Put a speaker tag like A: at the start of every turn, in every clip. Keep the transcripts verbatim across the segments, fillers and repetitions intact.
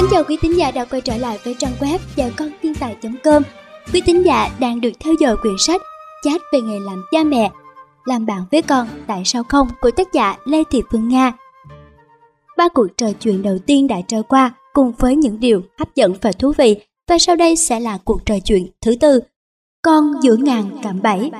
A: chào quý thính giả đã quay trở lại với trang web dạy con thiên tài chấm com. Quý thính giả đang được theo dõi quyển sách Chat về nghề làm cha mẹ, làm bạn với con tại sao không của tác giả Lê Thị Phương Nga. Ba cuộc trò chuyện đầu tiên đã trôi qua cùng với những điều hấp dẫn và thú vị, và sau đây sẽ là cuộc trò chuyện thứ tư, con giữa ngàn cạm bẫy.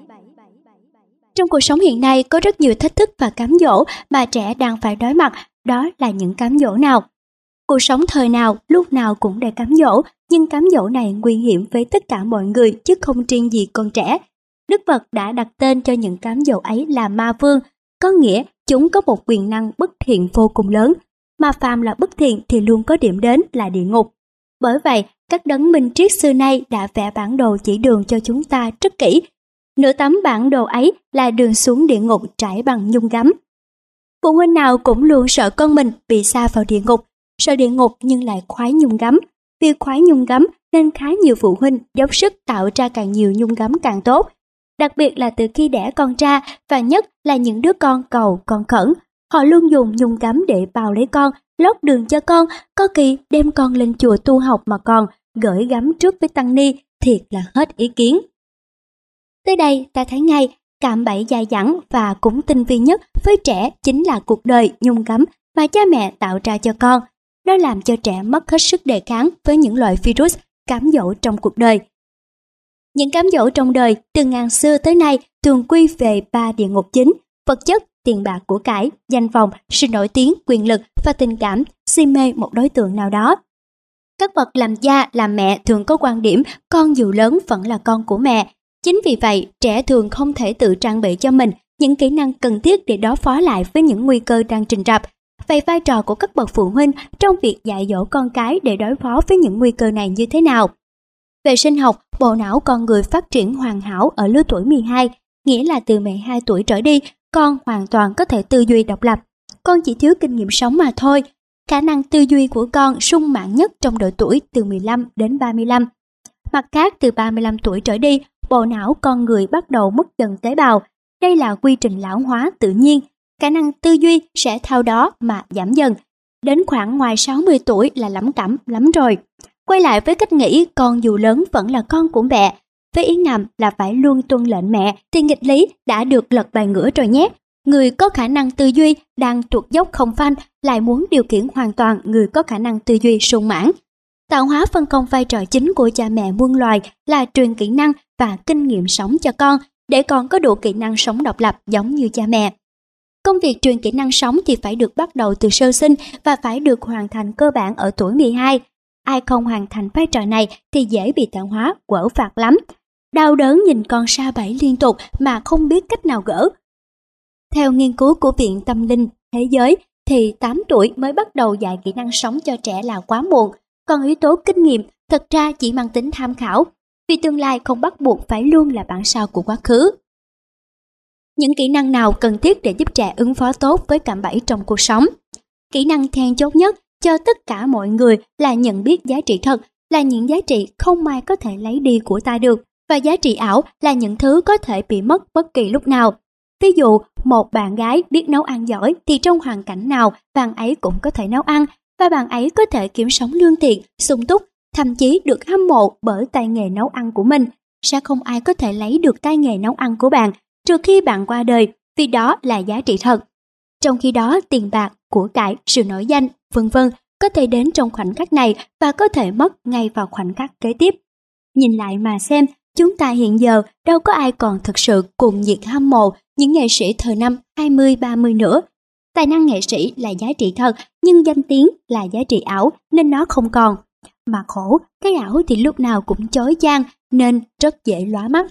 A: Trong cuộc sống hiện nay có rất nhiều thách thức và cám dỗ mà trẻ đang phải đối mặt. Đó là những cám dỗ nào? Cuộc sống thời nào, lúc nào cũng đầy cám dỗ, nhưng cám dỗ này nguy hiểm với tất cả mọi người chứ không riêng gì con trẻ. Đức Phật đã đặt tên cho những cám dỗ ấy là ma vương, có nghĩa chúng có một quyền năng bất thiện vô cùng lớn, mà phàm là bất thiện thì luôn có điểm đến là địa ngục. Bởi vậy, các đấng minh triết xưa nay đã vẽ bản đồ chỉ đường cho chúng ta rất kỹ. Nửa tấm bản đồ ấy là đường xuống địa ngục trải bằng nhung gấm. Phụ huynh nào cũng luôn sợ con mình bị sa vào địa ngục, sợ địa ngục nhưng lại khoái nhung gấm. Vì khoái nhung gấm nên khá nhiều phụ huynh dốc sức tạo ra càng nhiều nhung gấm càng tốt. Đặc biệt là từ khi đẻ con ra, và nhất là những đứa con cầu con khẩn, họ luôn dùng nhung gấm để bào lấy con, lót đường cho con, có kỳ đem con lên chùa tu học mà còn gửi gắm trước với tăng ni, thiệt là hết ý kiến. Tới đây ta thấy ngay, cạm bẫy dài dẳng và cũng tinh vi nhất với trẻ chính là cuộc đời nhung gấm mà cha mẹ tạo ra cho con. Nó làm cho trẻ mất hết sức đề kháng với những loại virus cám dỗ trong cuộc đời. Những cám dỗ trong đời từ ngàn xưa tới nay thường quy về ba địa ngục chính: vật chất, tiền bạc của cải, danh vọng, sự nổi tiếng, quyền lực và tình cảm, si mê một đối tượng nào đó. Các bậc làm cha, làm mẹ thường có quan điểm con dù lớn vẫn là con của mẹ. Chính vì vậy, trẻ thường không thể tự trang bị cho mình những kỹ năng cần thiết để đối phó lại với những nguy cơ đang trình rập. Vậy vai trò của các bậc phụ huynh trong việc dạy dỗ con cái để đối phó với những nguy cơ này như thế nào? Về sinh học, bộ não con người phát triển hoàn hảo ở lứa tuổi mười hai, nghĩa là từ mười hai tuổi trở đi, con hoàn toàn có thể tư duy độc lập. Con chỉ thiếu kinh nghiệm sống mà thôi. Khả năng tư duy của con sung mãn nhất trong độ tuổi từ mười lăm đến ba mươi lăm. Mặt khác, từ ba mươi lăm tuổi trở đi, bộ não con người bắt đầu mất dần tế bào. Đây là quy trình lão hóa tự nhiên. Khả năng tư duy sẽ theo đó mà giảm dần. Đến khoảng ngoài sáu mươi tuổi là lẩm cẩm lắm rồi. Quay lại với cách nghĩ con dù lớn vẫn là con của mẹ, với ý ngầm là phải luôn tuân lệnh mẹ, thì nghịch lý đã được lật bài ngửa rồi nhé. Người có khả năng tư duy đang tuột dốc không phanh lại muốn điều khiển hoàn toàn người có khả năng tư duy sung mãn. Tạo hóa phân công vai trò chính của cha mẹ muôn loài là truyền kỹ năng và kinh nghiệm sống cho con, để con có đủ kỹ năng sống độc lập giống như cha mẹ. Công việc truyền kỹ năng sống thì phải được bắt đầu từ sơ sinh và phải được hoàn thành cơ bản ở tuổi mười hai. Ai không hoàn thành vai trò này thì dễ bị tạo hóa quở phạt lắm. Đau đớn nhìn con sa bẫy liên tục mà không biết cách nào gỡ. Theo nghiên cứu của Viện Tâm linh Thế giới thì tám tuổi mới bắt đầu dạy kỹ năng sống cho trẻ là quá muộn. Còn yếu tố kinh nghiệm thật ra chỉ mang tính tham khảo, vì tương lai không bắt buộc phải luôn là bản sao của quá khứ. Những kỹ năng nào cần thiết để giúp trẻ ứng phó tốt với cạm bẫy trong cuộc sống? Kỹ năng then chốt nhất cho tất cả mọi người là nhận biết giá trị thật, là những giá trị không ai có thể lấy đi của ta được, và giá trị ảo là những thứ có thể bị mất bất kỳ lúc nào. Ví dụ, một bạn gái biết nấu ăn giỏi thì trong hoàn cảnh nào bạn ấy cũng có thể nấu ăn, và bạn ấy có thể kiếm sống lương thiện, sung túc, thậm chí được hâm mộ bởi tay nghề nấu ăn của mình. Sẽ không ai có thể lấy được tay nghề nấu ăn của bạn trừ khi bạn qua đời, vì đó là giá trị thật. Trong khi đó, tiền bạc, của cải, sự nổi danh, vân vân có thể đến trong khoảnh khắc này và có thể mất ngay vào khoảnh khắc kế tiếp. Nhìn lại mà xem, chúng ta hiện giờ đâu có ai còn thực sự cuồng nhiệt hâm mộ những nghệ sĩ thời năm hai mươi ba mươi nữa. Tài năng nghệ sĩ là giá trị thật, nhưng danh tiếng là giá trị ảo nên nó không còn. Mà khổ, cái ảo thì lúc nào cũng chói chang nên rất dễ lóa mắt.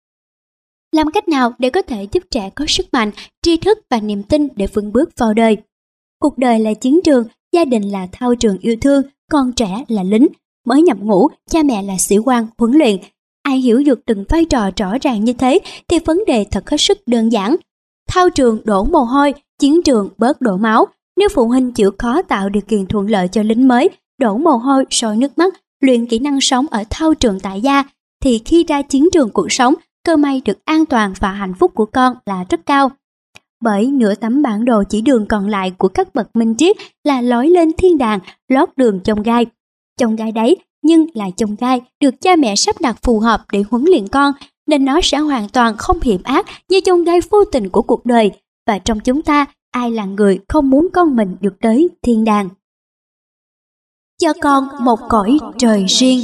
A: Làm cách nào để có thể giúp trẻ có sức mạnh, tri thức và niềm tin để vươn bước vào đời? Cuộc đời là chiến trường, gia đình là thao trường yêu thương, con trẻ là lính. Mới nhập ngũ, cha mẹ là sĩ quan, huấn luyện. Ai hiểu được từng vai trò rõ ràng như thế thì vấn đề thật hết sức đơn giản. Thao trường đổ mồ hôi, chiến trường bớt đổ máu. Nếu phụ huynh chịu khó tạo điều kiện thuận lợi cho lính mới, đổ mồ hôi, sôi nước mắt, luyện kỹ năng sống ở thao trường tại gia, thì khi ra chiến trường cuộc sống, cơ may được an toàn và hạnh phúc của con là rất cao. bởi nửa tấm bản đồ chỉ đường còn lại của các bậc minh triết là lối lên thiên đàng, lót đường chông gai. Chông gai đấy, nhưng là chông gai được cha mẹ sắp đặt phù hợp để huấn luyện con, nên nó sẽ hoàn toàn không hiểm ác như chông gai vô tình của cuộc đời. Và trong chúng ta, ai là người không muốn con mình được tới thiên đàng? Cho con một cõi trời riêng.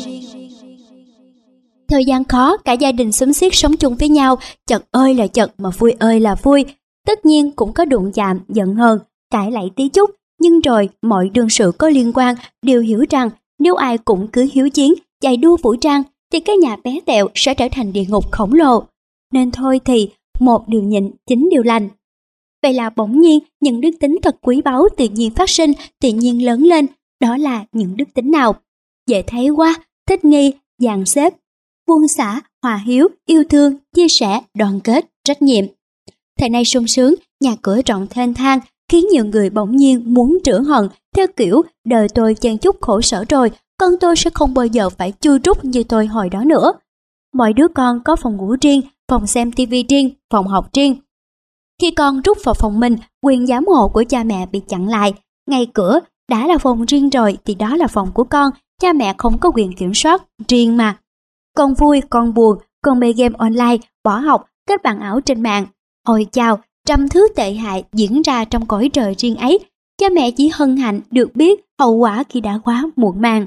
A: Thời gian khó, cả gia đình xúm xiết sống chung với nhau, chật ơi là chật mà vui ơi là vui. Tất nhiên cũng có đụng chạm, giận hờn, cãi lẫy tí chút, nhưng rồi mọi đương sự có liên quan đều hiểu rằng nếu ai cũng cứ hiếu chiến, chạy đua vũ trang thì cái nhà bé tẹo sẽ trở thành địa ngục khổng lồ. Nên thôi thì một điều nhịn, chín điều lành. Vậy là bỗng nhiên những đức tính thật quý báu tự nhiên phát sinh, tự nhiên lớn lên. Đó là những đức tính nào? Dễ thấy quá: thích nghi, dàn xếp, buông xả, hòa hiếu, yêu thương, chia sẻ, đoàn kết, trách nhiệm. Thời nay sung sướng, nhà cửa rộng thênh thang, khiến nhiều người bỗng nhiên muốn trữ hận theo kiểu đời tôi chen chúc khổ sở rồi, con tôi sẽ không bao giờ phải chui rút như tôi hồi đó nữa. Mọi đứa con có phòng ngủ riêng, phòng xem tivi riêng, phòng học riêng. Khi con rút vào phòng mình, quyền giám hộ của cha mẹ bị chặn lại. Ngay cửa đã là phòng riêng rồi thì đó là phòng của con, cha mẹ không có quyền kiểm soát riêng mà. Con vui, con buồn, con mê game online, bỏ học, kết bạn ảo trên mạng. Ôi chao, trăm thứ tệ hại diễn ra trong cõi trời riêng ấy. Cha mẹ chỉ hân hạnh được biết hậu quả khi đã quá muộn màng.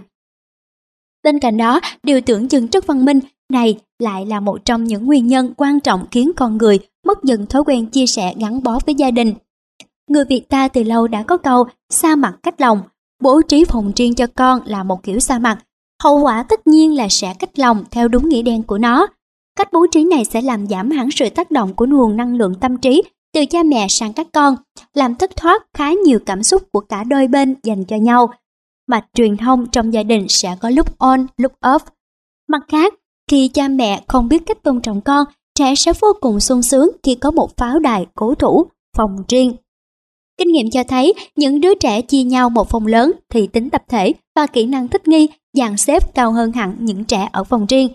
A: Bên cạnh đó, điều tưởng chừng rất văn minh này lại là một trong những nguyên nhân quan trọng khiến con người mất dần thói quen chia sẻ gắn bó với gia đình. Người Việt ta từ lâu đã có câu xa mặt cách lòng. Bố trí phòng riêng cho con là một kiểu xa mặt. Hậu quả tất nhiên là sẽ cách lòng theo đúng nghĩa đen của nó. Cách bố trí này sẽ làm giảm hẳn sự tác động của nguồn năng lượng tâm trí từ cha mẹ sang các con, làm thất thoát khá nhiều cảm xúc của cả đôi bên dành cho nhau. Mạch truyền thông trong gia đình sẽ có lúc on, lúc off. Mặt khác, khi cha mẹ không biết cách tôn trọng con, trẻ sẽ vô cùng sung sướng khi có một pháo đài cố thủ, phòng riêng. Kinh nghiệm cho thấy, những đứa trẻ chia nhau một phòng lớn thì tính tập thể và kỹ năng thích nghi, dàn xếp cao hơn hẳn những trẻ ở phòng riêng.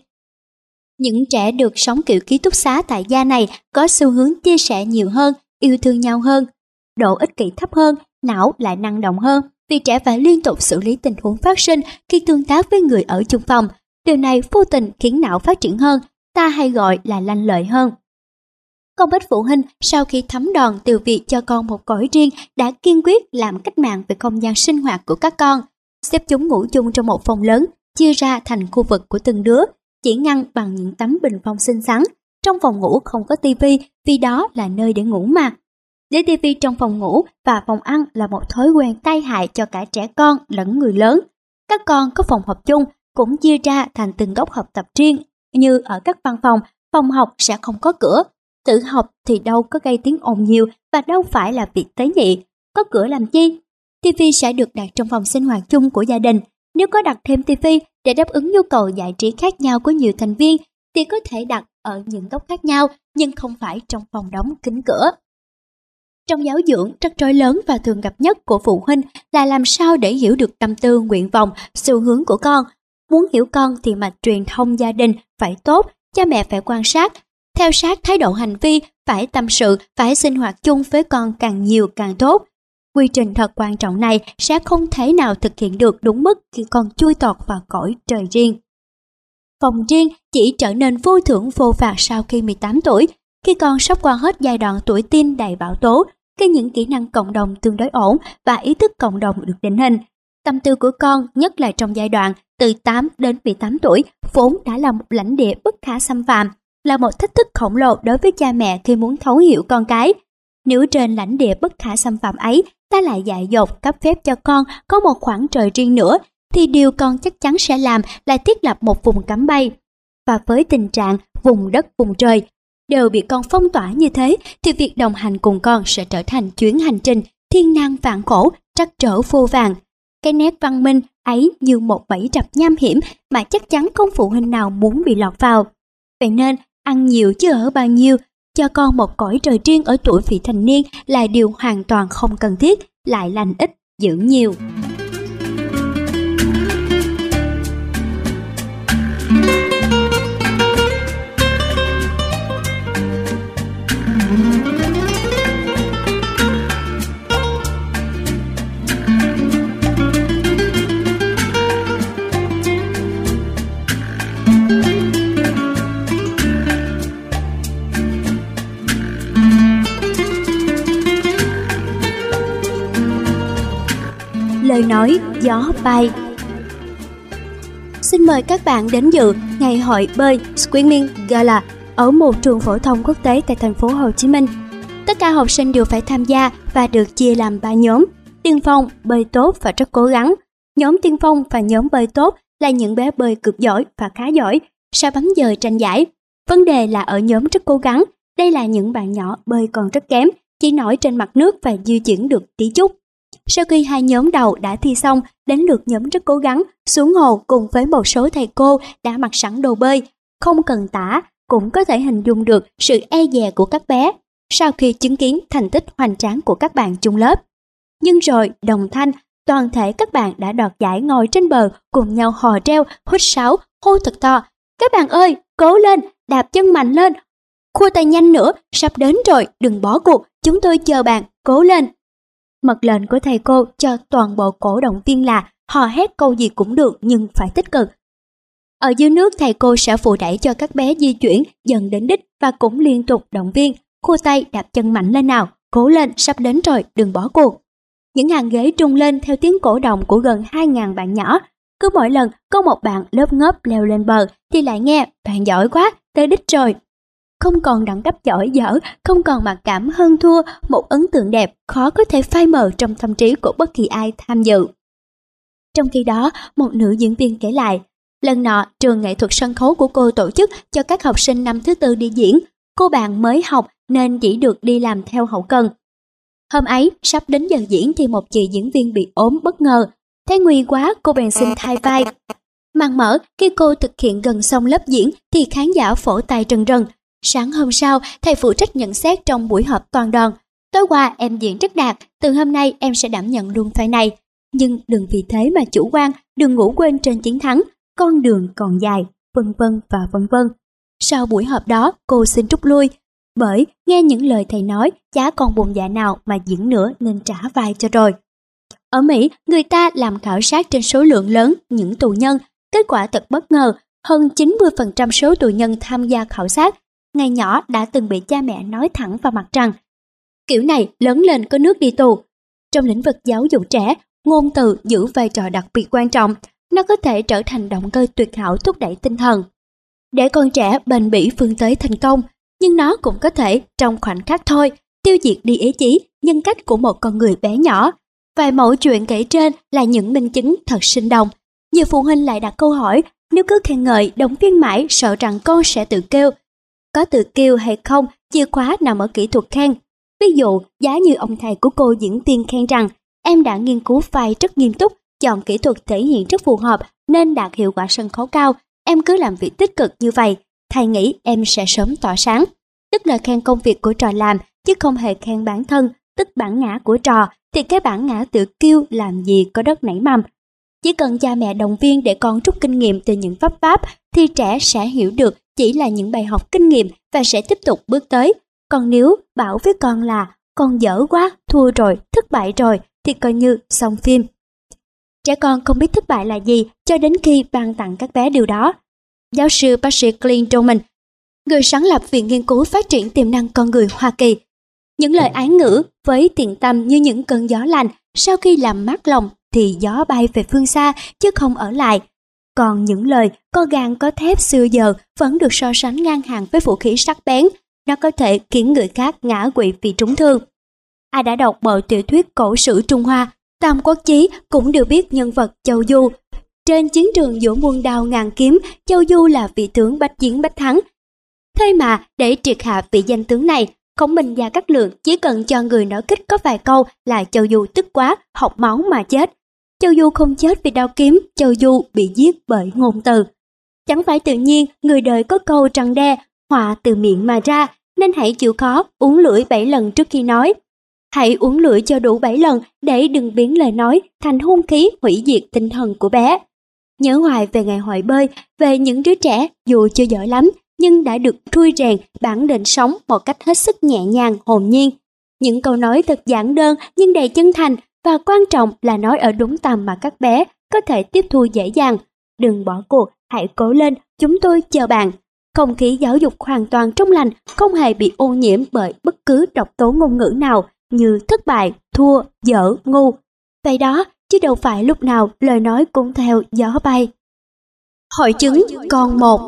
A: Những trẻ được sống kiểu ký túc xá tại gia này có xu hướng chia sẻ nhiều hơn, yêu thương nhau hơn. Độ ích kỷ thấp hơn, não lại năng động hơn vì trẻ phải liên tục xử lý tình huống phát sinh khi tương tác với người ở chung phòng. Điều này vô tình khiến não phát triển hơn, ta hay gọi là lanh lợi hơn. Không ít phụ huynh sau khi thấm đòn từ việc cho con một cõi riêng đã kiên quyết làm cách mạng về không gian sinh hoạt của các con, xếp chúng ngủ chung trong một phòng lớn, chia ra thành khu vực của từng đứa, chỉ ngăn bằng những tấm bình phong xinh xắn. Trong phòng ngủ không có tivi vì đó là nơi để ngủ mà. Để tivi trong phòng ngủ và phòng ăn là một thói quen tai hại cho cả trẻ con lẫn người lớn. Các con có phòng học chung cũng chia ra thành từng góc học tập riêng, như ở các văn phòng, phòng học sẽ không có cửa. Tự học thì đâu có gây tiếng ồn nhiều và đâu phải là việc tế nhị. Có cửa làm chi? Tivi sẽ được đặt trong phòng sinh hoạt chung của gia đình. Nếu có đặt thêm tivi để đáp ứng nhu cầu giải trí khác nhau của nhiều thành viên thì có thể đặt ở những góc khác nhau nhưng không phải trong phòng đóng kín cửa. Trong giáo dưỡng, rắc rối lớn và thường gặp nhất của phụ huynh là làm sao để hiểu được tâm tư, nguyện vọng, xu hướng của con. Muốn hiểu con thì mạch truyền thông gia đình phải tốt, cha mẹ phải quan sát, theo sát thái độ hành vi, phải tâm sự, phải sinh hoạt chung với con càng nhiều càng tốt. Quy trình thật quan trọng này sẽ không thể nào thực hiện được đúng mức khi con chui tọt vào cõi trời riêng. Phòng riêng chỉ trở nên vô thưởng vô phạt sau khi mười tám tuổi, khi con sắp qua hết giai đoạn tuổi teen đầy bão tố, khi những kỹ năng cộng đồng tương đối ổn và ý thức cộng đồng được định hình. Tâm tư của con, nhất là trong giai đoạn từ tám đến mười tám tuổi, vốn đã là một lãnh địa bất khả xâm phạm, là một thách thức khổng lồ đối với cha mẹ khi muốn thấu hiểu con cái. Nếu trên lãnh địa bất khả xâm phạm ấy, ta lại dại dột cấp phép cho con có một khoảng trời riêng nữa, thì điều con chắc chắn sẽ làm là thiết lập một vùng cấm bay. Và với tình trạng vùng đất vùng trời đều bị con phong tỏa như thế, thì việc đồng hành cùng con sẽ trở thành chuyến hành trình thiên nan vạn khổ, trắc trở vô vàn. Cái nét văn minh ấy như một bẫy rập nham hiểm mà chắc chắn không phụ huynh nào muốn bị lọt vào. Vậy nên, ăn nhiều chứ ở bao nhiêu, cho con một cõi trời riêng ở tuổi vị thành niên là điều hoàn toàn không cần thiết, lại lành ít, dưỡng nhiều. nói gió bay. Xin mời các bạn đến dự ngày hội bơi Swimming Gala ở một trường phổ thông quốc tế tại thành phố Hồ Chí Minh. Tất cả học sinh đều phải tham gia và được chia làm ba nhóm: tiên phong, bơi tốt và rất cố gắng. Nhóm tiên phong và nhóm bơi tốt là những bé bơi cực giỏi và khá giỏi, sẽ bấm giờ tranh giải. Vấn đề là ở nhóm rất cố gắng, đây là những bạn nhỏ bơi còn rất kém, chỉ nổi trên mặt nước và di chuyển được tí chút. Sau khi hai nhóm đầu đã thi xong, đến lượt nhóm rất cố gắng xuống hồ cùng với một số thầy cô đã mặc sẵn đồ bơi. Không cần tả, cũng có thể hình dung được sự e dè của các bé sau khi chứng kiến thành tích hoành tráng của các bạn chung lớp. Nhưng rồi, đồng thanh, toàn thể các bạn đã đoạt giải ngồi trên bờ cùng nhau hò reo, huýt sáo, hô thật to. Các bạn ơi, cố lên, đạp chân mạnh lên, khua tay nhanh nữa, sắp đến rồi, đừng bỏ cuộc, chúng tôi chờ bạn, cố lên. Mật lệnh của thầy cô cho toàn bộ cổ động viên là hò hét câu gì cũng được nhưng phải tích cực. Ở dưới nước, thầy cô sẽ phụ đẩy cho các bé di chuyển dần đến đích và cũng liên tục động viên, khua tay, đạp chân mạnh lên nào, cố lên, sắp đến rồi, đừng bỏ cuộc. Những hàng ghế trung lên theo tiếng cổ động của gần hai nghìn bạn nhỏ. Cứ mỗi lần có một bạn lớp ngớp leo lên bờ thì lại nghe, bạn giỏi quá, tới đích rồi. Không còn đẳng cấp giỏi dở, không còn mặc cảm hơn thua, một ấn tượng đẹp khó có thể phai mờ trong tâm trí của bất kỳ ai tham dự. Trong khi đó, một nữ diễn viên kể lại, lần nọ trường nghệ thuật sân khấu của cô tổ chức cho các học sinh năm thứ tư đi diễn. Cô bạn mới học nên chỉ được đi làm theo hậu cần. Hôm ấy, sắp đến giờ diễn thì một chị diễn viên bị ốm bất ngờ. Thấy nguy quá, cô bèn xin thay vai. Màn mở, khi cô thực hiện gần xong lớp diễn thì khán giả phổ tay rần rần. Sáng hôm sau, thầy phụ trách nhận xét trong buổi họp toàn đoàn. Tối qua em diễn rất đạt, từ hôm nay em sẽ đảm nhận luôn vai này. Nhưng đừng vì thế mà chủ quan, đừng ngủ quên trên chiến thắng, con đường còn dài, vân vân và vân vân. Sau buổi họp đó, cô xin rút lui. Bởi nghe những lời thầy nói, chả còn bụng dạ nào mà diễn nữa nên trả vai cho rồi. Ở Mỹ, người ta làm khảo sát trên số lượng lớn những tù nhân. Kết quả thật bất ngờ, hơn chín mươi phần trăm số tù nhân tham gia khảo sát ngày nhỏ đã từng bị cha mẹ nói thẳng vào mặt rằng kiểu này lớn lên có nước đi tù. Trong lĩnh vực giáo dục trẻ, ngôn từ giữ vai trò đặc biệt quan trọng. Nó có thể trở thành động cơ tuyệt hảo thúc đẩy tinh thần để con trẻ bền bỉ vươn tới thành công. Nhưng nó cũng có thể trong khoảnh khắc thôi tiêu diệt đi ý chí, nhân cách của một con người bé nhỏ. Vài mẫu chuyện kể trên là những minh chứng thật sinh động. Nhiều phụ huynh lại đặt câu hỏi, nếu cứ khen ngợi động viên mãi sợ rằng con sẽ tự kêu. Có tự kêu hay không, chìa khóa nằm ở kỹ thuật khen. Ví dụ, giá như ông thầy của cô diễn viên khen rằng em đã nghiên cứu vai rất nghiêm túc, chọn kỹ thuật thể hiện rất phù hợp nên đạt hiệu quả sân khấu cao. Em cứ làm việc tích cực như vậy, thầy nghĩ em sẽ sớm tỏa sáng. Tức là khen công việc của trò làm, chứ không hề khen bản thân, tức bản ngã của trò, thì cái bản ngã tự kiêu làm gì có đất nảy mầm. Chỉ cần cha mẹ động viên để con rút kinh nghiệm từ những vấp váp, thì trẻ sẽ hiểu được chỉ là những bài học kinh nghiệm và sẽ tiếp tục bước tới. Còn nếu bảo với con là con dở quá, thua rồi, thất bại rồi, thì coi như xong phim. Trẻ con không biết thất bại là gì cho đến khi ban tặng các bé điều đó. Giáo sư bác sĩ Clint Doman, người sáng lập Viện Nghiên cứu Phát triển Tiềm năng Con người Hoa Kỳ, những lời ái ngữ với tiền tâm như những cơn gió lành, sau khi làm mát lòng thì gió bay về phương xa chứ không ở lại. Còn những lời có gan có thép xưa giờ vẫn được so sánh ngang hàng với vũ khí sắc bén, nó có thể khiến người khác ngã quỵ vì trúng thương. Ai đã đọc bộ tiểu thuyết cổ sử Trung Hoa Tam Quốc Chí cũng đều biết nhân vật Châu Du. Trên chiến trường giữa muôn đao ngàn kiếm, Châu Du là vị tướng bách chiến bách thắng. Thế mà để triệt hạ vị danh tướng này, Khổng Minh và Cát Lượng chỉ cần cho người nói kích có vài câu là Châu Du tức quá, học máu mà chết. Châu Du không chết vì đao kiếm, Châu Du bị giết bởi ngôn từ. Chẳng phải tự nhiên người đời có câu trăng đe, họa từ miệng mà ra, nên hãy chịu khó uống lưỡi bảy lần trước khi nói. Hãy uống lưỡi cho đủ bảy lần để đừng biến lời nói thành hung khí hủy diệt tinh thần của bé. Nhớ hoài về ngày hội bơi, về những đứa trẻ dù chưa giỏi lắm nhưng đã được trui rèn bản định sống một cách hết sức nhẹ nhàng, hồn nhiên. Những câu nói thật giản đơn nhưng đầy chân thành, và quan trọng là nói ở đúng tầm mà các bé có thể tiếp thu dễ dàng. Đừng bỏ cuộc, hãy cố lên, chúng tôi chờ bạn. Không khí giáo dục hoàn toàn trong lành, không hề bị ô nhiễm bởi bất cứ độc tố ngôn ngữ nào như thất bại, thua, dở, ngu. Vậy đó, chứ đâu phải lúc nào lời nói cũng theo gió bay. Hội chứng con một.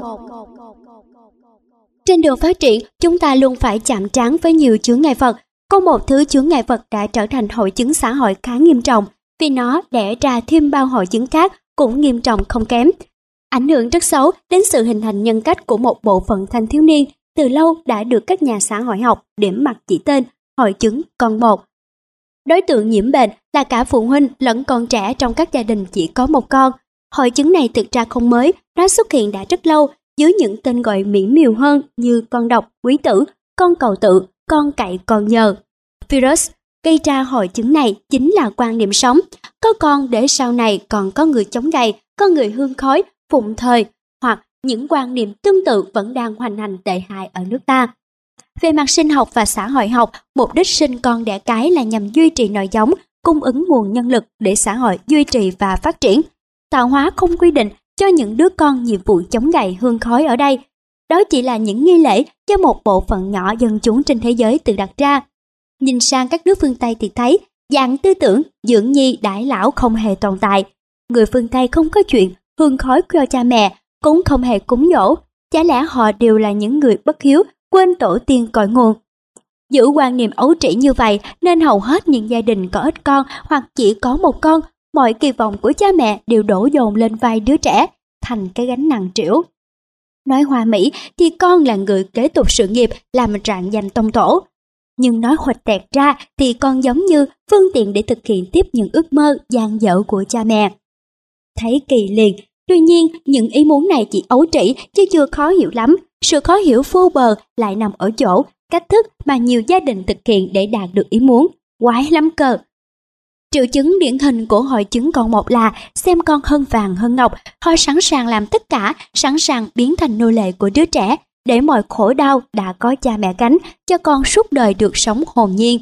A: Trên đường phát triển, chúng ta luôn phải chạm trán với nhiều chướng ngại vật. Có một thứ chướng ngại vật đã trở thành hội chứng xã hội khá nghiêm trọng, vì nó đẻ ra thêm bao hội chứng khác cũng nghiêm trọng không kém. Ảnh hưởng rất xấu đến sự hình thành nhân cách của một bộ phận thanh thiếu niên, từ lâu đã được các nhà xã hội học điểm mặt chỉ tên hội chứng con một. Đối tượng nhiễm bệnh là cả phụ huynh lẫn con trẻ trong các gia đình chỉ có một con. Hội chứng này thực ra không mới, nó xuất hiện đã rất lâu dưới những tên gọi mỹ miều hơn như con độc, quý tử, con cầu tự, con cậy con nhờ. Virus gây ra hội chứng này chính là quan niệm sống, có con để sau này còn có người chống gậy, có người hương khói, phụng thời, hoặc những quan niệm tương tự vẫn đang hoành hành tệ hại ở nước ta. Về mặt sinh học và xã hội học, mục đích sinh con đẻ cái là nhằm duy trì nòi giống, cung ứng nguồn nhân lực để xã hội duy trì và phát triển. Tạo hóa không quy định cho những đứa con nhiệm vụ chống gậy hương khói ở đây. Đó chỉ là những nghi lễ do một bộ phận nhỏ dân chúng trên thế giới tự đặt ra. Nhìn sang các nước phương Tây thì thấy dạng tư tưởng dưỡng nhi đãi lão không hề tồn tại. Người phương Tây không có chuyện hương khói cho cha mẹ, cũng không hề cúng dỗ. Chả lẽ họ đều là những người bất hiếu, quên tổ tiên cội nguồn? Giữ quan niệm ấu trĩ như vậy nên hầu hết những gia đình có ít con hoặc chỉ có một con, mọi kỳ vọng của cha mẹ đều đổ dồn lên vai đứa trẻ, thành cái gánh nặng trĩu. Nói hoa mỹ thì con là người kế tục sự nghiệp làm rạng danh tông tổ. Nhưng nói huỵch tẹt ra thì con giống như phương tiện để thực hiện tiếp những ước mơ dang dở của cha mẹ. Thấy kỳ liền, tuy nhiên những ý muốn này chỉ ấu trĩ chứ chưa khó hiểu lắm. Sự khó hiểu vô bờ lại nằm ở chỗ cách thức mà nhiều gia đình thực hiện để đạt được ý muốn. Quái lắm cơ. Triệu chứng điển hình của hội chứng con một là xem con hơn vàng hơn ngọc, họ sẵn sàng làm tất cả, sẵn sàng biến thành nô lệ của đứa trẻ, để mọi khổ đau đã có cha mẹ gánh, cho con suốt đời được sống hồn nhiên.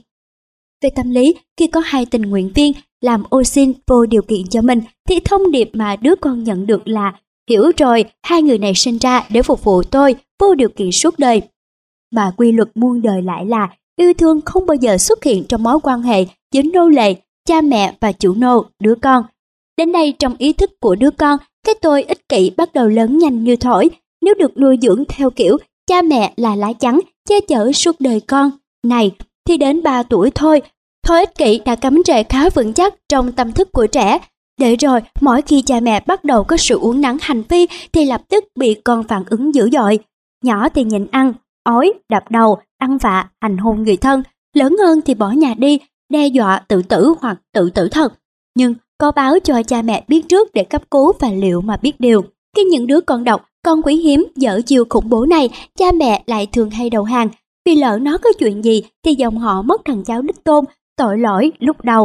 A: Về tâm lý, khi có hai tình nguyện viên làm ô xin vô điều kiện cho mình, thì thông điệp mà đứa con nhận được là hiểu rồi, hai người này sinh ra để phục vụ tôi vô điều kiện suốt đời. Mà quy luật muôn đời lại là yêu thương không bao giờ xuất hiện trong mối quan hệ giữa nô lệ, cha mẹ và chủ nô, đứa con. Đến đây trong ý thức của đứa con, cái tôi ích kỷ bắt đầu lớn nhanh như thổi. Nếu được nuôi dưỡng theo kiểu cha mẹ là lá chắn che chở suốt đời con này, thì đến ba tuổi thôi, thôi ích kỷ đã cắm rễ khá vững chắc trong tâm thức của trẻ. Để rồi mỗi khi cha mẹ bắt đầu có sự uốn nắn hành vi thì lập tức bị con phản ứng dữ dội. Nhỏ thì nhịn ăn, ói, đập đầu, ăn vạ, hành hung người thân. Lớn hơn thì bỏ nhà đi, đe dọa tự tử hoặc tự tử thật. Nhưng có báo cho cha mẹ biết trước để cấp cứu và liệu mà biết điều. Khi những đứa con độc, con quý hiếm, dở chiều khủng bố này, cha mẹ lại thường hay đầu hàng. Vì lỡ nó có chuyện gì thì dòng họ mất thằng cháu đích tôn, tội lỗi lúc đầu.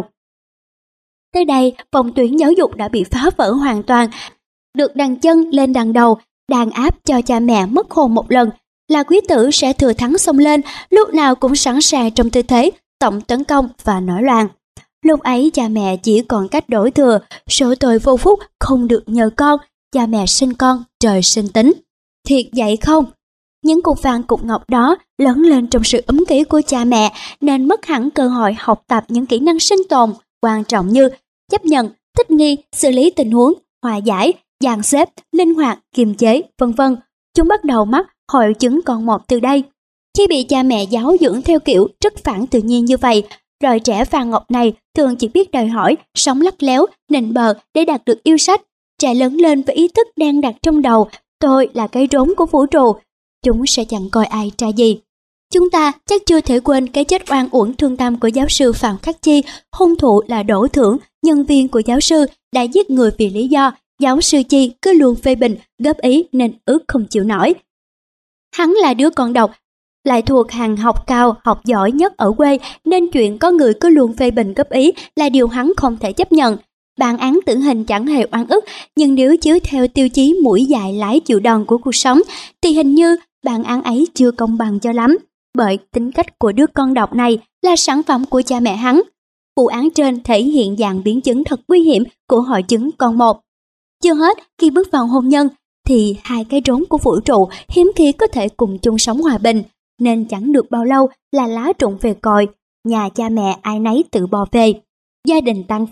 A: Tới đây, vòng tuyến giáo dục đã bị phá vỡ hoàn toàn. Được đằng chân lên đằng đầu, đàn áp cho cha mẹ mất hồn một lần, là quý tử sẽ thừa thắng xông lên, lúc nào cũng sẵn sàng trong tư thế tổng tấn công và nổi loạn. Lúc ấy cha mẹ chỉ còn cách đổ thừa, số tội vô phúc không được nhờ con, cha mẹ sinh con, trời sinh tính. Thiệt vậy không? Những cục vàng cục ngọc đó lớn lên trong sự ấm ký của cha mẹ nên mất hẳn cơ hội học tập những kỹ năng sinh tồn quan trọng như chấp nhận, thích nghi, xử lý tình huống, hòa giải, dàn xếp, linh hoạt, kiềm chế, vân vân. Chúng bắt đầu mắc hội chứng con một từ đây. Khi bị cha mẹ giáo dưỡng theo kiểu rất phản tự nhiên như vậy, rồi trẻ vàng ngọc này thường chỉ biết đòi hỏi, sống lắt léo, nịnh bợ để đạt được yêu sách. Trẻ lớn lên với ý thức đang đặt trong đầu, tôi là cái rốn của vũ trụ. Chúng sẽ chẳng coi ai ra gì. Chúng ta chắc chưa thể quên cái chết oan uổng thương tâm của giáo sư Phạm Khắc Chi, hung thủ là Đỗ Thưởng, nhân viên của giáo sư, đã giết người vì lý do giáo sư Chi cứ luôn phê bình, góp ý nên ước không chịu nổi. Hắn là đứa con độc, lại thuộc hàng học cao, học giỏi nhất ở quê, nên chuyện có người cứ luôn phê bình góp ý là điều hắn không thể chấp nhận. Bản án tử hình chẳng hề oan ức, nhưng nếu chiếu theo tiêu chí mũi dài lái chịu đòn của cuộc sống, thì hình như bản án ấy chưa công bằng cho lắm, bởi tính cách của đứa con độc này là sản phẩm của cha mẹ hắn. Vụ án trên thể hiện dạng biến chứng thật nguy hiểm của hội chứng con một. Chưa hết, khi bước vào hôn nhân, thì hai cái rốn của vũ trụ hiếm khi có thể cùng chung sống hòa bình, nên chẳng được bao lâu là lá rụng về cội, nhà cha mẹ ai nấy tự bò về. Gia đình tan vỡ,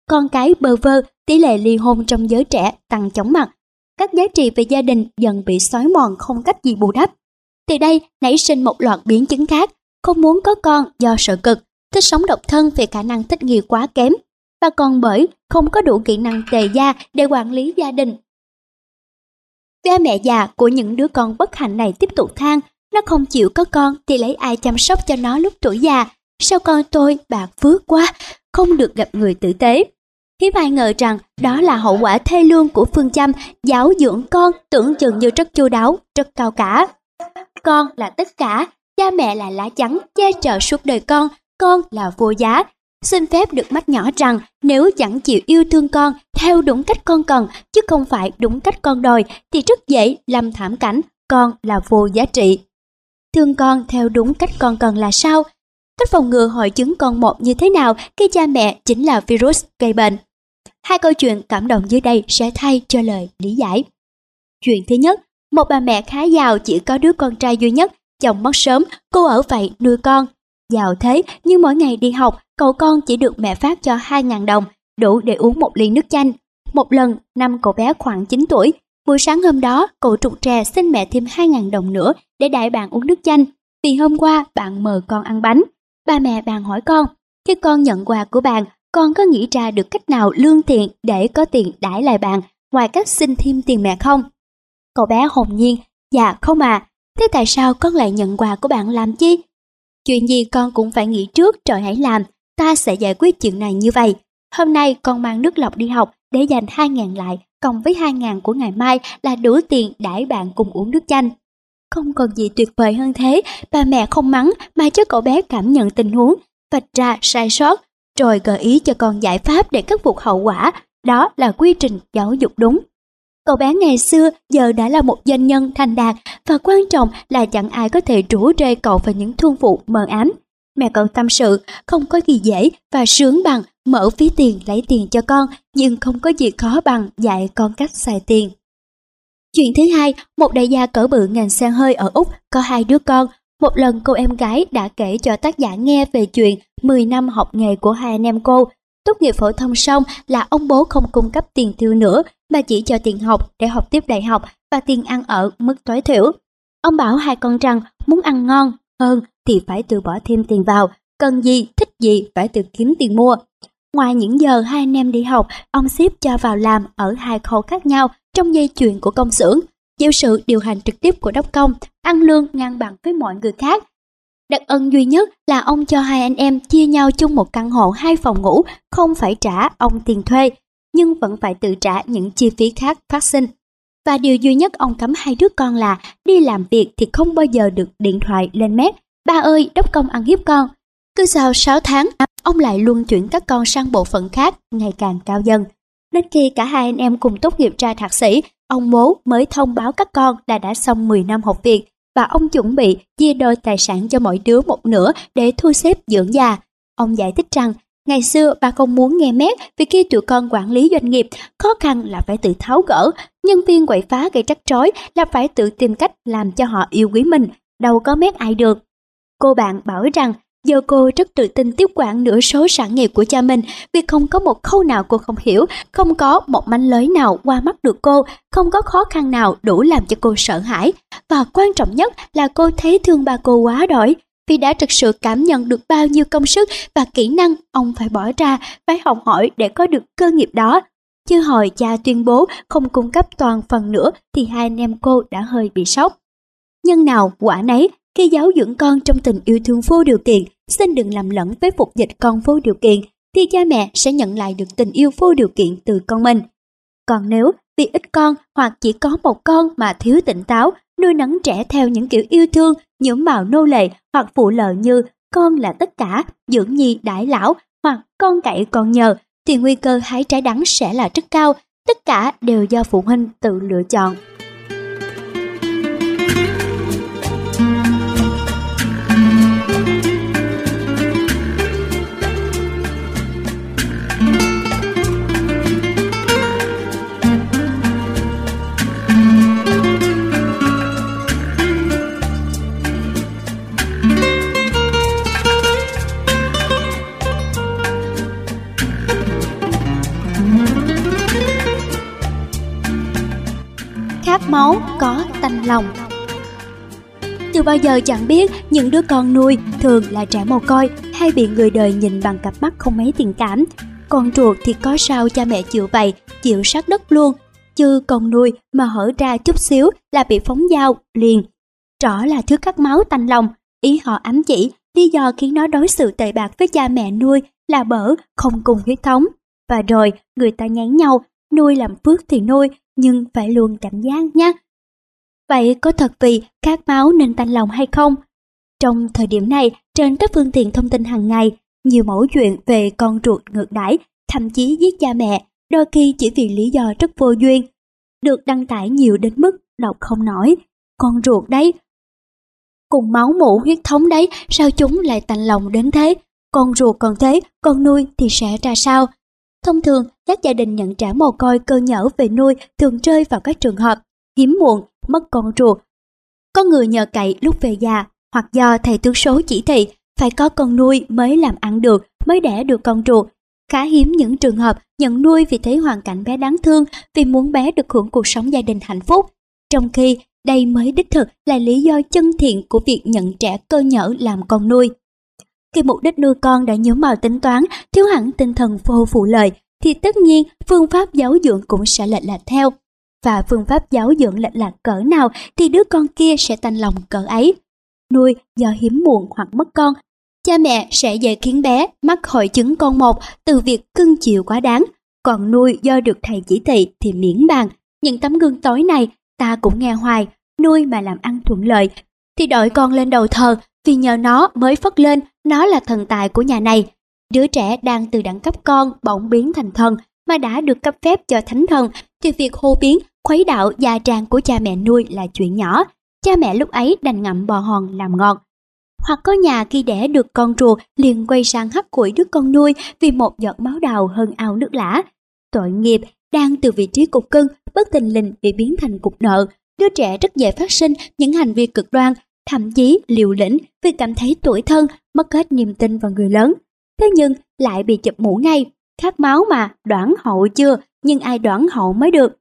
A: con cái bơ vơ, tỷ lệ ly hôn trong giới trẻ tăng chóng mặt. Các giá trị về gia đình dần bị xói mòn không cách gì bù đắp. Từ đây nảy sinh một loạt biến chứng khác, không muốn có con do sợ cực, thích sống độc thân vì khả năng thích nghi quá kém, và còn bởi không có đủ kỹ năng tề gia để quản lý gia đình. Cha mẹ già của những đứa con bất hạnh này tiếp tục than, nó không chịu có con thì lấy ai chăm sóc cho nó lúc tuổi già, sao con tôi bạc phước quá, không được gặp người tử tế. Hiếm ai ngờ rằng đó là hậu quả thê lương của phương châm giáo dưỡng con tưởng chừng như rất chu đáo, rất cao cả. Con là tất cả, cha mẹ là lá chắn che chở suốt đời con, con là vô giá. Xin phép được mách nhỏ rằng nếu chẳng chịu yêu thương con theo đúng cách con cần, chứ không phải đúng cách con đòi, thì rất dễ lâm thảm cảnh con là vô giá trị. Thương con theo đúng cách con cần là sao? Cách phòng ngừa hội chứng con một như thế nào khi cha mẹ chính là virus gây bệnh? Hai câu chuyện cảm động dưới đây sẽ thay cho lời lý giải. Chuyện thứ nhất, một bà mẹ khá giàu chỉ có đứa con trai duy nhất, chồng mất sớm, cô ở vậy nuôi con. Giàu thế nhưng mỗi ngày đi học, cậu con chỉ được mẹ phát cho hai nghìn đồng, đủ để uống một ly nước chanh. Một lần, năm cậu bé khoảng chín tuổi, buổi sáng hôm đó cậu trục trè xin mẹ thêm hai nghìn đồng nữa để đãi bạn uống nước chanh, vì hôm qua bạn mời con ăn bánh. Ba mẹ bạn hỏi con, khi con nhận quà của bạn, con có nghĩ ra được cách nào lương thiện để có tiền đãi lại bạn, ngoài cách xin thêm tiền mẹ không? Cậu bé hồn nhiên, dạ không à, thế tại sao con lại nhận quà của bạn làm chi? Chuyện gì con cũng phải nghĩ trước rồi hãy làm, ta sẽ giải quyết chuyện này như vậy. Hôm nay con mang nước lọc đi học để dành hai nghìn lại, cộng với hai nghìn của ngày mai là đủ tiền đãi bạn cùng uống nước chanh. Không còn gì tuyệt vời hơn thế, bà mẹ không mắng mà cho cậu bé cảm nhận tình huống, vạch ra sai sót, rồi gợi ý cho con giải pháp để khắc phục hậu quả, đó là quy trình giáo dục đúng. Cậu bé ngày xưa giờ đã là một doanh nhân thành đạt, và quan trọng là chẳng ai có thể rủ rê cậu vào những thương vụ mờ ám. Mẹ cậu tâm sự, không có gì dễ và sướng bằng mở ví tiền lấy tiền cho con, nhưng không có gì khó bằng dạy con cách xài tiền. Chuyện thứ hai, một đại gia cỡ bự ngành xe hơi ở Úc có hai đứa con. Một lần cô em gái đã kể cho tác giả nghe về chuyện mười năm học nghề của hai anh em cô. Tốt nghiệp phổ thông xong là ông bố không cung cấp tiền tiêu nữa, mà chỉ cho tiền học để học tiếp đại học và tiền ăn ở mức tối thiểu. Ông bảo hai con rằng muốn ăn ngon hơn thì phải tự bỏ thêm tiền vào, cần gì, thích gì phải tự kiếm tiền mua. Ngoài những giờ hai anh em đi học, ông xếp cho vào làm ở hai khâu khác nhau trong dây chuyền của công xưởng, chịu sự điều hành trực tiếp của đốc công, ăn lương ngang bằng với mọi người khác. Đặc ân duy nhất là ông cho hai anh em chia nhau chung một căn hộ hai phòng ngủ, không phải trả ông tiền thuê, nhưng vẫn phải tự trả những chi phí khác phát sinh. Và điều duy nhất ông cấm hai đứa con là đi làm việc thì không bao giờ được điện thoại lên mét. Ba ơi, đốc công ăn hiếp con. Cứ sau sáu tháng, ông lại luân chuyển các con sang bộ phận khác ngày càng cao dần. Đến khi cả hai anh em cùng tốt nghiệp ra thạc sĩ, ông bố mới thông báo các con là đã xong mười năm học việc, và ông chuẩn bị chia đôi tài sản cho mỗi đứa một nửa để thu xếp dưỡng già. Ông giải thích rằng, ngày xưa bà không muốn nghe mét vì khi tụi con quản lý doanh nghiệp, khó khăn là phải tự tháo gỡ, nhân viên quậy phá gây rắc rối là phải tự tìm cách làm cho họ yêu quý mình, đâu có mét ai được. Cô bạn bảo rằng, giờ cô rất tự tin tiếp quản nửa số sản nghiệp của cha mình vì không có một khâu nào cô không hiểu, không có một manh lới nào qua mắt được cô, không có khó khăn nào đủ làm cho cô sợ hãi. Và quan trọng nhất là cô thấy thương ba cô quá đỗi, vì đã thực sự cảm nhận được bao nhiêu công sức và kỹ năng ông phải bỏ ra, phải học hỏi để có được cơ nghiệp đó. Chứ hồi cha tuyên bố không cung cấp toàn phần nữa thì hai anh em cô đã hơi bị sốc. Nhân nào quả nấy, khi giáo dưỡng con trong tình yêu thương vô điều kiện, xin đừng làm lẫn với phục dịch con vô điều kiện, thì cha mẹ sẽ nhận lại được tình yêu vô điều kiện từ con mình. Còn nếu vì ít con hoặc chỉ có một con mà thiếu tỉnh táo, nuôi nấng trẻ theo những kiểu yêu thương, nhuộm màu nô lệ hoặc phụ lợi như con là tất cả, dưỡng nhi đãi lão hoặc con cậy con nhờ, thì nguy cơ hái trái đắng sẽ là rất cao. Tất cả đều do phụ huynh tự lựa chọn. khát máu có tanh lòng. Từ bao giờ chẳng biết những đứa con nuôi thường là trẻ mồ côi hay bị người đời nhìn bằng cặp mắt không mấy tình cảm. Con ruột thì có sao cha mẹ chịu vậy, chịu sát đất luôn, chứ con nuôi mà hở ra chút xíu là bị phóng dao liền. Rõ là thứ khát máu tanh lòng. Ý họ ám chỉ lý do khiến nó đối xử tệ bạc với cha mẹ nuôi là bở không cùng huyết thống. Và rồi người ta nhán nhau, nuôi làm phước thì nuôi, nhưng phải luôn cảnh giác nhé. Vậy có thật vì khát máu nên tanh lòng hay không? Trong thời điểm này, trên các phương tiện thông tin hàng ngày, nhiều mẩu chuyện về con ruột ngược đãi, thậm chí giết cha mẹ, đôi khi chỉ vì lý do rất vô duyên, được đăng tải nhiều đến mức đọc không nổi. Con ruột đấy, cùng máu mủ huyết thống đấy, sao chúng lại tanh lòng đến thế? Con ruột còn thế, con nuôi thì sẽ ra sao? Thông thường, các gia đình nhận trẻ mồ côi cơ nhở về nuôi thường rơi vào các trường hợp hiếm muộn, mất con ruột. Có người nhờ cậy lúc về già, hoặc do thầy tướng số chỉ thị phải có con nuôi mới làm ăn được, mới đẻ được con ruột. Khá hiếm những trường hợp nhận nuôi vì thấy hoàn cảnh bé đáng thương, vì muốn bé được hưởng cuộc sống gia đình hạnh phúc. Trong khi đây mới đích thực là lý do chân thiện của việc nhận trẻ cơ nhở làm con nuôi. Khi mục đích nuôi con đã nhiễm màu tính toán, thiếu hẳn tinh thần vô vụ lợi, thì tất nhiên phương pháp giáo dưỡng cũng sẽ lệch lạc theo. Và phương pháp giáo dưỡng lệch lạc cỡ nào thì đứa con kia sẽ tanh lòng cỡ ấy. Nuôi do hiếm muộn hoặc mất con, cha mẹ sẽ dễ khiến bé mắc hội chứng con một từ việc cưng chiều quá đáng. Còn nuôi do được thầy chỉ thị thì miễn bàn. Những tấm gương tối này ta cũng nghe hoài. Nuôi mà làm ăn thuận lợi thì đội con lên đầu thờ, vì nhờ nó mới phất lên, nó là thần tài của nhà này. Đứa trẻ đang từ đẳng cấp con bỗng biến thành thần, mà đã được cấp phép cho thánh thần, thì việc hô biến, khuấy đạo gia tràng của cha mẹ nuôi là chuyện nhỏ. Cha mẹ lúc ấy đành ngậm bò hòn làm ngọt. Hoặc có nhà khi đẻ được con ruột liền quay sang hắt củi đứa con nuôi vì một giọt máu đào hơn ao nước lã. Tội nghiệp đang từ vị trí cục cưng bất thình lình bị biến thành cục nợ. Đứa trẻ rất dễ phát sinh những hành vi cực đoan, thậm chí liều lĩnh vì cảm thấy tủi thân, mất hết niềm tin vào người lớn. Thế nhưng lại bị chụp mũ ngay. Khát máu mà, đoản hậu chưa, nhưng ai đoản hậu mới được.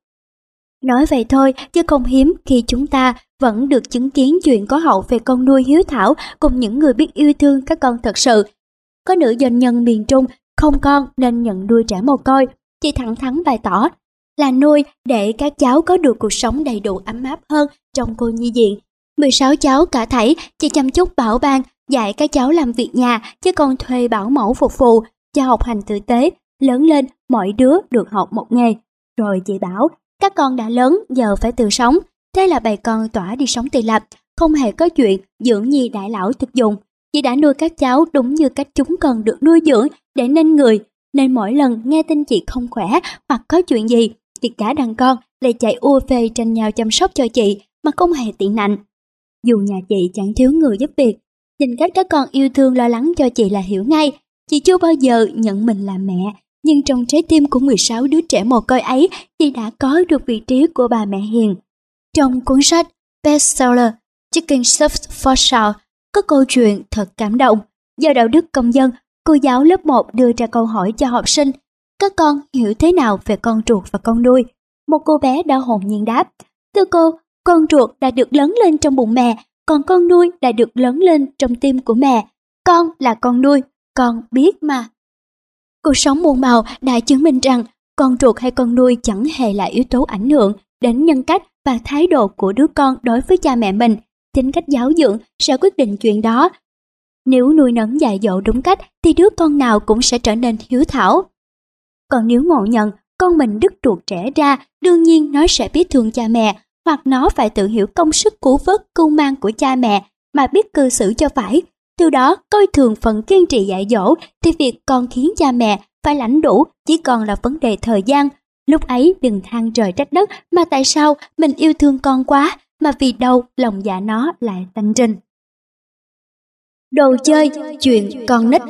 A: Nói vậy thôi, chứ không hiếm khi chúng ta vẫn được chứng kiến chuyện có hậu về con nuôi hiếu thảo cùng những người biết yêu thương các con thật sự. Có nữ doanh nhân miền Trung không con nên nhận nuôi trẻ mồ côi, chị thẳng thắn bày tỏ là nuôi để các cháu có được cuộc sống đầy đủ ấm áp hơn trong cô nhi viện. mười sáu cháu cả thảy, chị chăm chút bảo ban, dạy các cháu làm việc nhà, chứ còn thuê bảo mẫu phục vụ, cho học hành tử tế. Lớn lên, mỗi đứa được học một nghề. Rồi chị bảo, các con đã lớn, giờ phải tự sống. Thế là bày con tỏa đi sống tự lập, không hề có chuyện dưỡng nhi đại lão thực dụng. Chị đã nuôi các cháu đúng như cách chúng cần được nuôi dưỡng để nên người. Nên mỗi lần nghe tin chị không khỏe hoặc có chuyện gì, thì cả đàn con lại chạy ua phê tranh nhau chăm sóc cho chị mà không hề tị nạnh. Dù nhà chị chẳng thiếu người giúp việc, nhìn cách các con yêu thương lo lắng cho chị là hiểu ngay. Chị chưa bao giờ nhận mình là mẹ, nhưng trong trái tim của mười sáu đứa trẻ mồ côi ấy, chị đã có được vị trí của bà mẹ hiền. Trong cuốn sách bestseller Chicken Soup for Soul có câu chuyện thật cảm động. Do đạo đức công dân, cô giáo lớp một đưa ra câu hỏi cho học sinh: các con hiểu thế nào về con ruột và con nuôi? Một cô bé đã hồn nhiên đáp: thưa cô, con ruột đã được lớn lên trong bụng mẹ, còn con nuôi đã được lớn lên trong tim của mẹ. Con là con nuôi, con biết mà. Cuộc sống muôn màu đã chứng minh rằng con ruột hay con nuôi chẳng hề là yếu tố ảnh hưởng đến nhân cách và thái độ của đứa con đối với cha mẹ mình. Chính cách giáo dưỡng sẽ quyết định chuyện đó. Nếu nuôi nấng dạy dỗ đúng cách thì đứa con nào cũng sẽ trở nên hiếu thảo. Còn nếu ngộ nhận con mình đứt ruột trẻ ra, đương nhiên nó sẽ biết thương cha mẹ, hoặc nó phải tự hiểu công sức cứu vớt cưu mang của cha mẹ mà biết cư xử cho phải. Từ đó coi thường phần kiên trì dạy dỗ, thì việc con khiến cha mẹ phải lãnh đủ chỉ còn là vấn đề thời gian. Lúc ấy đừng than trời trách đất mà tại sao mình yêu thương con quá, mà vì đâu lòng dạ nó lại tanh trình. Đồ chơi, chuyện con nít.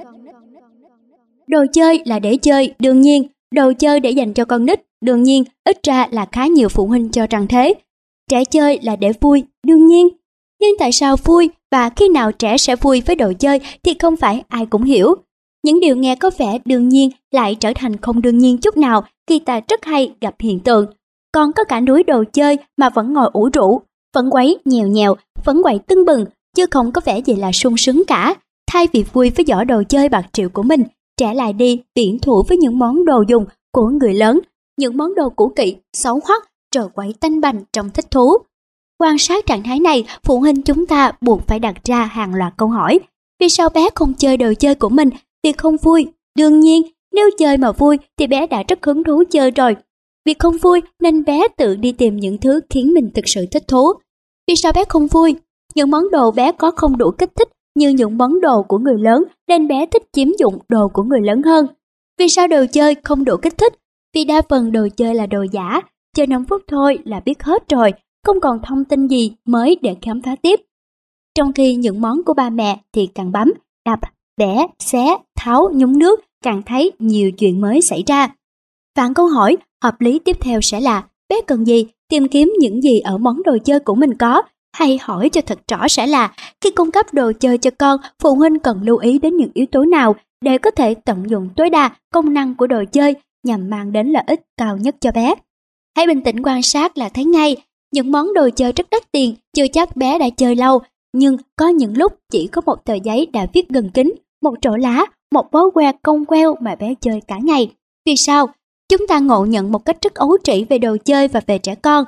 A: Đồ chơi là để chơi, đương nhiên. Đồ chơi để dành cho con nít, đương nhiên. Ít ra là khá nhiều phụ huynh cho rằng thế. Trẻ chơi là để vui, đương nhiên. Nhưng tại sao vui và khi nào trẻ sẽ vui với đồ chơi thì không phải ai cũng hiểu. Những điều nghe có vẻ đương nhiên lại trở thành không đương nhiên chút nào khi ta rất hay gặp hiện tượng còn có cả núi đồ chơi mà vẫn ngồi ủ rũ, vẫn quấy nhèo nhèo, vẫn quậy tưng bừng, chứ không có vẻ gì là sung sướng cả. Thay vì vui với giỏ đồ chơi bạc triệu của mình, trẻ lại đi biển thủ với những món đồ dùng của người lớn, những món đồ cũ kỹ, xấu hoắc, rồi quậy tanh bành trong thích thú. Quan sát trạng thái này, phụ huynh chúng ta buộc phải đặt ra hàng loạt câu hỏi. Vì sao bé không chơi đồ chơi của mình? Vì không vui. Đương nhiên, nếu chơi mà vui thì bé đã rất hứng thú chơi rồi. Vì không vui nên bé tự đi tìm những thứ khiến mình thực sự thích thú. Vì sao bé không vui? Những món đồ bé có không đủ kích thích như những món đồ của người lớn nên bé thích chiếm dụng đồ của người lớn hơn. Vì sao đồ chơi không đủ kích thích? Vì đa phần đồ chơi là đồ giả, chơi năm phút thôi là biết hết rồi, không còn thông tin gì mới để khám phá tiếp. Trong khi những món của ba mẹ thì càng bấm, đập, bẻ, xé, tháo, nhúng nước, càng thấy nhiều chuyện mới xảy ra. Vạn câu hỏi hợp lý tiếp theo sẽ là bé cần gì, tìm kiếm những gì ở món đồ chơi của mình có, hay hỏi cho thật rõ sẽ là khi cung cấp đồ chơi cho con, phụ huynh cần lưu ý đến những yếu tố nào để có thể tận dụng tối đa công năng của đồ chơi nhằm mang đến lợi ích cao nhất cho bé. Hãy bình tĩnh quan sát là thấy ngay, những món đồ chơi rất đắt tiền chưa chắc bé đã chơi lâu, nhưng có những lúc chỉ có một tờ giấy đã viết gần kính, một trổ lá, một bó que cong queo mà bé chơi cả ngày. Vì sao? Chúng ta ngộ nhận một cách rất ấu trĩ về đồ chơi và về trẻ con.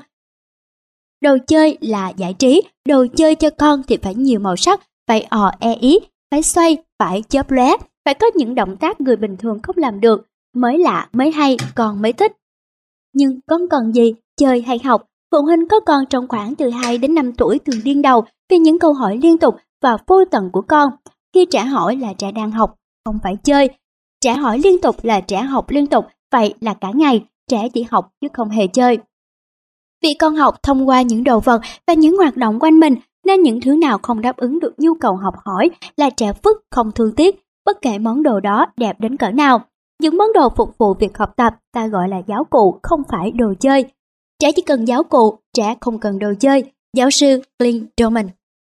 A: Đồ chơi là giải trí, đồ chơi cho con thì phải nhiều màu sắc, phải ò e ý, phải xoay, phải chớp lóe, phải có những động tác người bình thường không làm được, mới lạ, mới hay, con mới thích. Nhưng con cần gì, chơi hay học? Phụ huynh có con trong khoảng từ hai đến năm tuổi thường điên đầu vì những câu hỏi liên tục và vô tận của con. Khi trẻ hỏi là trẻ đang học, không phải chơi. Trẻ hỏi liên tục là trẻ học liên tục, vậy là cả ngày, trẻ chỉ học chứ không hề chơi. Vì con học thông qua những đồ vật và những hoạt động quanh mình, nên những thứ nào không đáp ứng được nhu cầu học hỏi là trẻ vứt không thương tiếc, bất kể món đồ đó đẹp đến cỡ nào. Những món đồ phục vụ việc học tập ta gọi là giáo cụ, không phải đồ chơi. Trẻ chỉ cần giáo cụ, trẻ không cần đồ chơi. Giáo sư Clint Doman.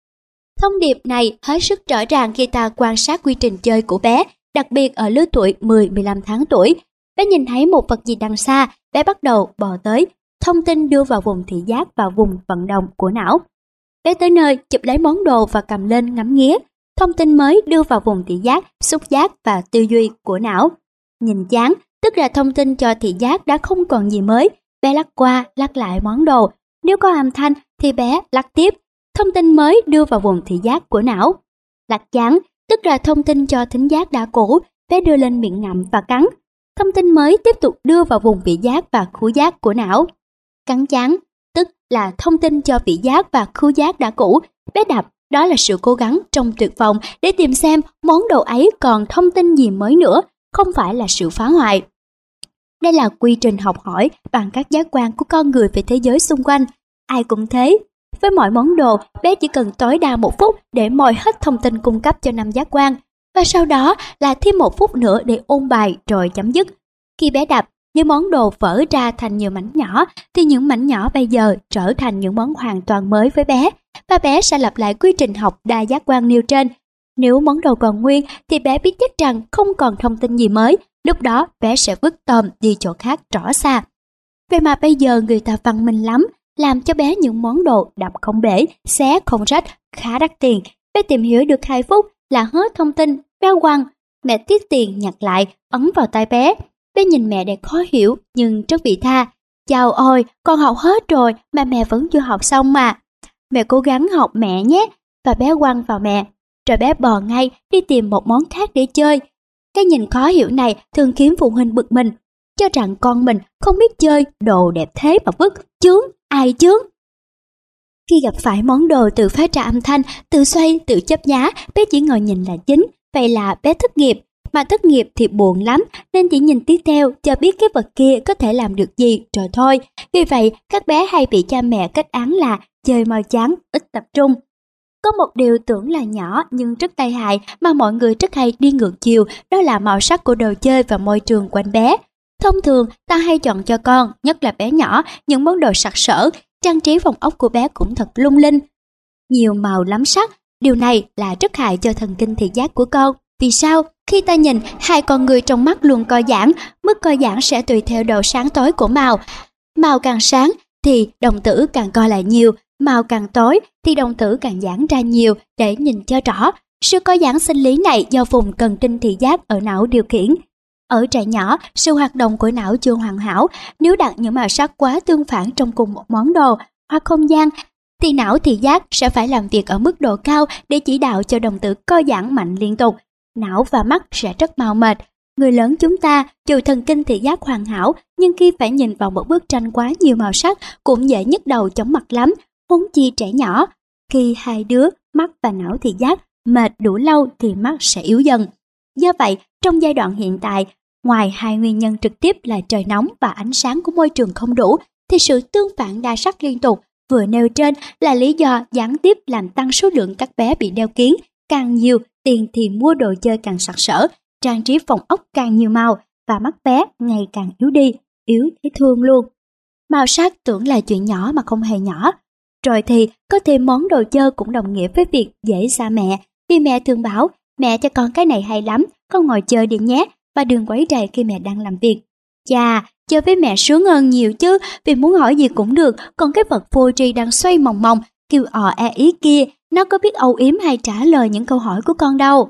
A: Thông điệp này hết sức rõ ràng khi ta quan sát quy trình chơi của bé, đặc biệt ở lứa tuổi mười đến mười lăm tháng tuổi. Bé nhìn thấy một vật gì đằng xa, bé bắt đầu bò tới. Thông tin đưa vào vùng thị giác và vùng vận động của não. Bé tới nơi, chụp lấy món đồ và cầm lên ngắm nghía. Thông tin mới đưa vào vùng thị giác, xúc giác và tư duy của não. Nhìn chán, tức là thông tin cho thị giác đã không còn gì mới. Bé lắc qua, lắc lại món đồ. Nếu có âm thanh thì bé lắc tiếp. Thông tin mới đưa vào vùng thị giác của não. Lắc chán, tức là thông tin cho thính giác đã cũ. Bé đưa lên miệng ngậm và cắn. Thông tin mới tiếp tục đưa vào vùng vị giác và khứu giác của não. Cắn chán, tức là thông tin cho vị giác và khứu giác đã cũ. Bé đập, đó là sự cố gắng trong tuyệt vọng để tìm xem món đồ ấy còn thông tin gì mới nữa, không phải là sự phá hoại. Đây là quy trình học hỏi bằng các giác quan của con người về thế giới xung quanh. Ai cũng thế. Với mọi món đồ, bé chỉ cần tối đa một phút để moi hết thông tin cung cấp cho năm giác quan. Và sau đó là thêm một phút nữa để ôn bài rồi chấm dứt. Khi bé đập, nếu món đồ vỡ ra thành nhiều mảnh nhỏ, thì những mảnh nhỏ bây giờ trở thành những món hoàn toàn mới với bé. Và bé sẽ lặp lại quy trình học đa giác quan nêu trên. Nếu món đồ còn nguyên, thì bé biết chắc rằng không còn thông tin gì mới. Lúc đó bé sẽ vứt tôm đi chỗ khác rõ xa. Vậy mà bây giờ người ta văn minh lắm, làm cho bé những món đồ đập không bể, xé không rách, khá đắt tiền. Bé tìm hiểu được hai phút là hết thông tin, bé quăng. Mẹ tiếc tiền nhặt lại, ấn vào tay bé. Bé nhìn mẹ để khó hiểu nhưng rất vị tha. Chào ôi, con học hết rồi mà mẹ vẫn chưa học xong mà. Mẹ cố gắng học mẹ nhé. Và bé quăng vào mẹ. Rồi bé bò ngay đi tìm một món khác để chơi. Cái nhìn khó hiểu này thường khiến phụ huynh bực mình, cho rằng con mình không biết chơi, đồ đẹp thế mà vứt, chướng, ai chướng. Khi gặp phải món đồ tự phát ra âm thanh, tự xoay, tự chấp giá, bé chỉ ngồi nhìn là chính. Vậy là bé thất nghiệp, mà thất nghiệp thì buồn lắm, nên chỉ nhìn tiếp theo cho biết cái vật kia có thể làm được gì rồi thôi. Vì vậy, các bé hay bị cha mẹ kết án là chơi mau chán, ít tập trung. Có một điều tưởng là nhỏ nhưng rất tai hại mà mọi người rất hay đi ngược chiều, đó là màu sắc của đồ chơi và môi trường quanh bé. Thông thường, ta hay chọn cho con, nhất là bé nhỏ, những món đồ sặc sỡ, trang trí phòng ốc của bé cũng thật lung linh. Nhiều màu lắm sắc, điều này là rất hại cho thần kinh thị giác của con. Vì sao? Khi ta nhìn, hai con người trong mắt luôn co giãn, mức co giãn sẽ tùy theo độ sáng tối của màu. Màu càng sáng thì đồng tử càng co lại nhiều, màu càng tối thì đồng tử càng giãn ra nhiều để nhìn cho rõ. Sự co giãn sinh lý này do vùng thần kinh thị giác ở não điều khiển. Ở trẻ nhỏ, sự hoạt động của não chưa hoàn hảo. Nếu đặt những màu sắc quá tương phản trong cùng một món đồ hoặc không gian, thì não thị giác sẽ phải làm việc ở mức độ cao để chỉ đạo cho đồng tử co giãn mạnh liên tục. Não và mắt sẽ rất mau mệt. Người lớn chúng ta, dù thần kinh thị giác hoàn hảo, nhưng khi phải nhìn vào một bức tranh quá nhiều màu sắc cũng dễ nhức đầu chóng mặt lắm, huống chi trẻ nhỏ. Khi hai đứa, mắt và não thị giác, mệt đủ lâu thì mắt sẽ yếu dần. Do vậy, trong giai đoạn hiện tại, ngoài hai nguyên nhân trực tiếp là trời nóng và ánh sáng của môi trường không đủ, thì sự tương phản đa sắc liên tục vừa nêu trên là lý do gián tiếp làm tăng số lượng các bé bị đeo kiếng. Càng nhiều tiền thì mua đồ chơi càng sặc sỡ, trang trí phòng ốc càng nhiều màu và mắt bé ngày càng yếu đi, yếu thấy thương luôn. Màu sắc tưởng là chuyện nhỏ mà không hề nhỏ. Rồi thì có thêm món đồ chơi cũng đồng nghĩa với việc dễ xa mẹ, vì mẹ thường bảo mẹ cho con cái này hay lắm, con ngồi chơi đi nhé, và đừng quấy rầy khi mẹ đang làm việc. Chà, chơi với mẹ sướng hơn nhiều chứ, vì muốn hỏi gì cũng được, còn cái vật vô tri đang xoay mòng mòng, kêu ò e ý kia, nó có biết âu yếm hay trả lời những câu hỏi của con đâu.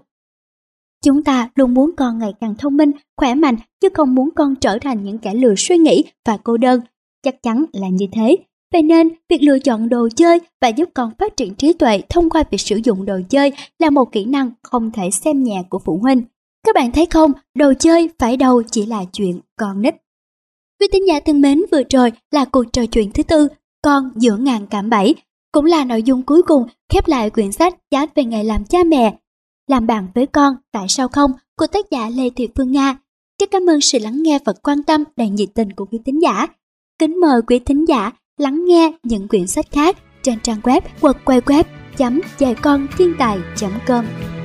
A: Chúng ta luôn muốn con ngày càng thông minh, khỏe mạnh, chứ không muốn con trở thành những kẻ lười suy nghĩ và cô đơn. Chắc chắn là như thế. Vậy nên, việc lựa chọn đồ chơi và giúp con phát triển trí tuệ thông qua việc sử dụng đồ chơi là một kỹ năng không thể xem nhẹ của phụ huynh. Các bạn thấy không, đồ chơi phải đâu chỉ là chuyện con nít. Quý tín giả thân mến, vừa rồi là cuộc trò chuyện thứ tư, Con giữa ngàn cạm bẫy, cũng là nội dung cuối cùng khép lại quyển sách Chat về ngày làm cha mẹ, làm bạn với con tại sao không của tác giả Lê Thị Phương Nga. Rất cảm ơn sự lắng nghe và quan tâm đầy nhiệt tình của quý tín giả. Kính mời quý tín giả lắng nghe những quyển sách khác trên trang web w w w chấm dạy con thiên tài chấm com.